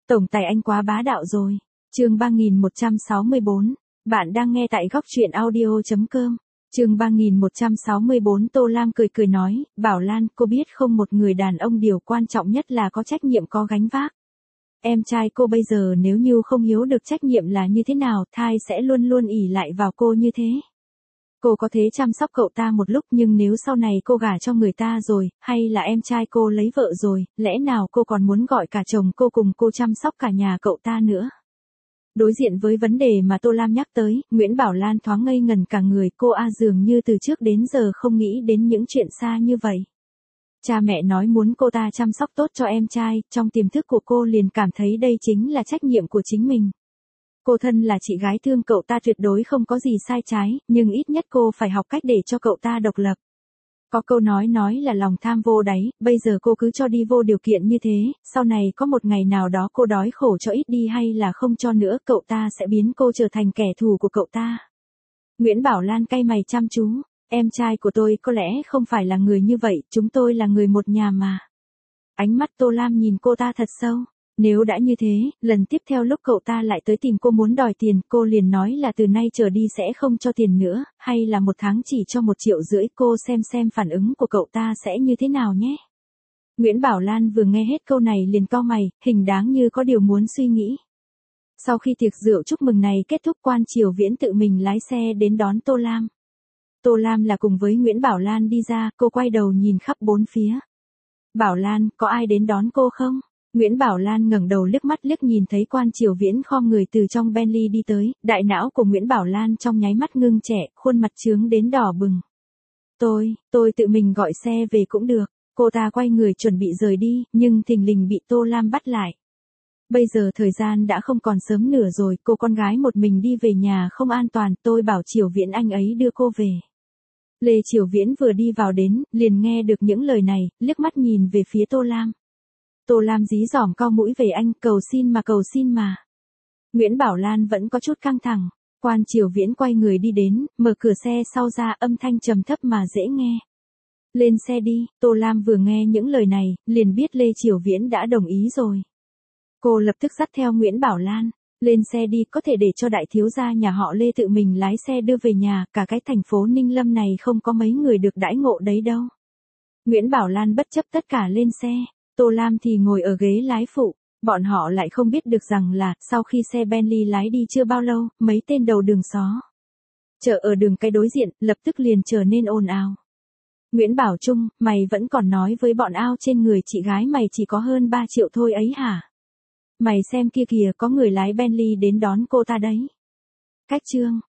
Tổng tài anh quá bá đạo rồi. Chương 3164. Bạn đang nghe tại góc truyện audio.com. Chương 3164. Tô Lam cười cười nói, Bảo Lan, cô biết không, một người đàn ông điều quan trọng nhất là có trách nhiệm, có gánh vác. Em trai cô bây giờ nếu như không hiểu được trách nhiệm là như thế nào, thai sẽ luôn luôn ỷ lại vào cô như thế. Cô có thể chăm sóc cậu ta một lúc, nhưng nếu sau này cô gả cho người ta rồi, hay là em trai cô lấy vợ rồi, lẽ nào cô còn muốn gọi cả chồng cô cùng cô chăm sóc cả nhà cậu ta nữa? Đối diện với vấn đề mà Tô Lam nhắc tới, Nguyễn Bảo Lan thoáng ngây ngần cả người, cô dường như từ trước đến giờ không nghĩ đến những chuyện xa như vậy. Cha mẹ nói muốn cô ta chăm sóc tốt cho em trai, trong tiềm thức của cô liền cảm thấy đây chính là trách nhiệm của chính mình. Cô thân là chị gái thương cậu ta tuyệt đối không có gì sai trái, nhưng ít nhất cô phải học cách để cho cậu ta độc lập. Có câu nói là lòng tham vô đáy, bây giờ cô cứ cho đi vô điều kiện như thế, sau này có một ngày nào đó cô đói khổ cho ít đi hay là không cho nữa, cậu ta sẽ biến cô trở thành kẻ thù của cậu ta. Nguyễn Bảo Lan cay mày chăm chú, em trai của tôi có lẽ không phải là người như vậy, chúng tôi là người một nhà mà. Ánh mắt Tô Lam nhìn cô ta thật sâu. Nếu đã như thế, lần tiếp theo lúc cậu ta lại tới tìm cô muốn đòi tiền, cô liền nói là từ nay trở đi sẽ không cho tiền nữa, hay là một tháng chỉ cho 1,5 triệu, cô xem phản ứng của cậu ta sẽ như thế nào nhé. Nguyễn Bảo Lan vừa nghe hết câu này liền cau mày, hình dáng như có điều muốn suy nghĩ. Sau khi tiệc rượu chúc mừng này kết thúc, Quan Triều Viễn tự mình lái xe đến đón Tô Lam. Tô Lam là cùng với Nguyễn Bảo Lan đi ra, cô quay đầu nhìn khắp bốn phía. Bảo Lan, có ai đến đón cô không? Nguyễn Bảo Lan ngẩng đầu liếc nhìn thấy Quan Triều Viễn khom người từ trong Bentley đi tới, đại não của Nguyễn Bảo Lan trong nháy mắt ngưng trệ, khuôn mặt trướng đến đỏ bừng. Tôi tự mình gọi xe về cũng được. Cô ta quay người chuẩn bị rời đi, nhưng thình lình bị Tô Lam bắt lại. Bây giờ thời gian đã không còn sớm nữa rồi, cô con gái một mình đi về nhà không an toàn, tôi bảo Triều Viễn anh ấy đưa cô về. Lê Triều Viễn vừa đi vào đến, liền nghe được những lời này, liếc mắt nhìn về phía Tô Lam. Tô Lam dí dỏm cau mũi về anh, cầu xin mà. Nguyễn Bảo Lan vẫn có chút căng thẳng. Quan Triều Viễn quay người đi đến, mở cửa xe sau ra, âm thanh trầm thấp mà dễ nghe. Lên xe đi. Tô Lam vừa nghe những lời này, liền biết Lê Triều Viễn đã đồng ý rồi. Cô lập tức dắt theo Nguyễn Bảo Lan. Lên xe đi, có thể để cho đại thiếu gia nhà họ Lê tự mình lái xe đưa về nhà, cả cái thành phố Ninh Lâm này không có mấy người được đãi ngộ đấy đâu. Nguyễn Bảo Lan bất chấp tất cả lên xe. Tô Lam thì ngồi ở ghế lái phụ, bọn họ lại không biết được rằng là, sau khi xe Bentley lái đi chưa bao lâu, mấy tên đầu đường xó chợ ở đường cái đối diện, lập tức liền trở nên ồn ào. Nguyễn Bảo Trung, mày vẫn còn nói với bọn ao trên người chị gái mày chỉ có hơn 3 triệu thôi ấy hả? Mày xem kia kìa, có người lái Bentley đến đón cô ta đấy. Cách chương.